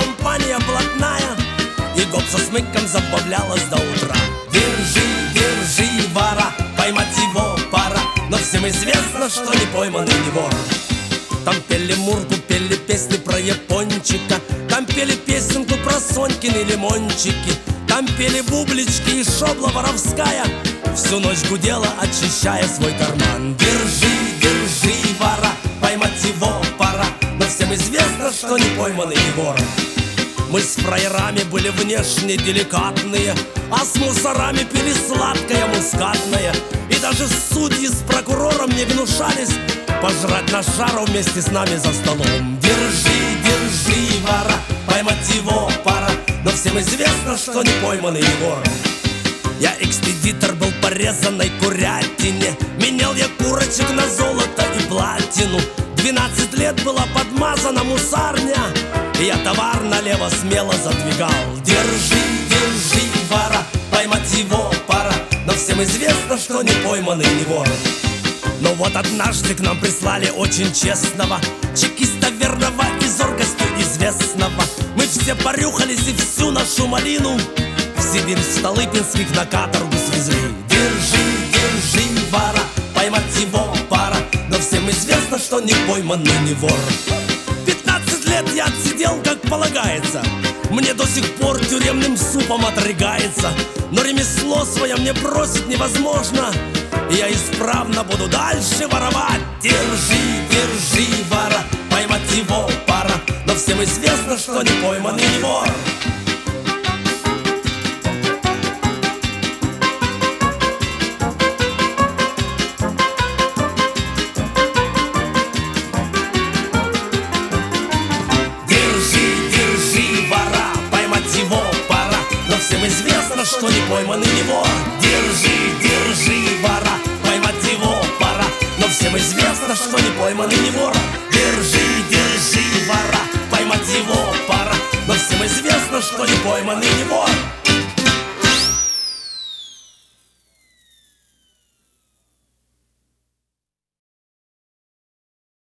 компания блатная, и гоп со смыком забавлялась до утра. Держи, держи, вора, поймать его пора, но всем известно, что не пойманный не вор. Там пели мурку, пели песни про япончика, там пели песенку про Сонькины лимончики, там пели бублички и шобла воровская, всю ночь гудела, очищая свой карман. Держи, держи, вора, поймать его пора, но всем известно, что не пойманный не вор. Мы с фраерами были внешне деликатные, а с мусорами пили сладкое мускатное. И даже судьи с прокурором не гнушались пожрать на шару вместе с нами за столом. Держи, держи, вора, поймать его пора, но всем известно, что не пойманный не вор. Я экспедитор был по резаной курятине, менял я курочек на золото и платину. 12 лет была подмазана мусарня, и я товар налево смело задвигал. Держи, держи, вора, поймать его пора, но всем известно, что не пойманный не вор. Но вот однажды к нам прислали очень честного чекиста верного и зоркостью известного. Мы все порюхались и всю нашу малину в Сибирь, в Столыпинских на каторгу свезли. Держи, держи, вора, поймать его пора, но всем известно, что не пойманный не вор. 15 лет я отсидел, как полагается, мне до сих пор тюремным супом отрыгается. Но ремесло свое мне бросить невозможно, и я исправно буду дальше воровать. Держи, держи, вора, поймать его пора, но всем известно, что не пойманный не вор. Всем известно, что не пойманный не вор. Держи, держи, вора, поймать его пора, но всем известно, что не пойманный не вор. Держи, держи, вора, поймать его пора, но всем известно, что не пойманный не вор.